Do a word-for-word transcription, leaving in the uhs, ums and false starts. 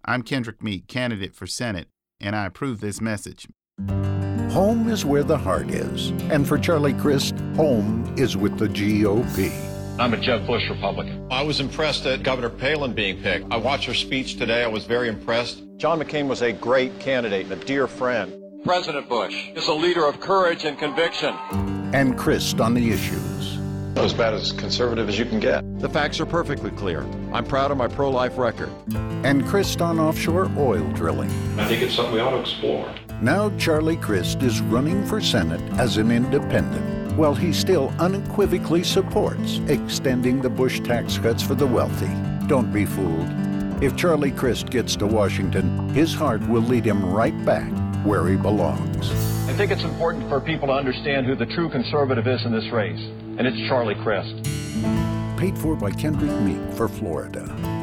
I'm Kendrick Meek, candidate for Senate, and I approve this message. Home is where the heart is. And for Charlie Crist, home is with the G O P. I'm a Jeb Bush Republican. I was impressed at Governor Palin being picked. I watched her speech today. I was very impressed. John McCain was a great candidate, a dear friend. President Bush is a leader of courage and conviction. And Crist on the issues. As bad as conservative as you can get. The facts are perfectly clear. I'm proud of my pro-life record. And Crist on offshore oil drilling. I think it's something we ought to explore. Now Charlie Crist is running for Senate as an independent, while he still unequivocally supports extending the Bush tax cuts for the wealthy. Don't be fooled. If Charlie Crist gets to Washington, his heart will lead him right back where he belongs. I think it's important for people to understand who the true conservative is in this race, and it's Charlie Crist. Paid for by Kendrick Meek for Florida.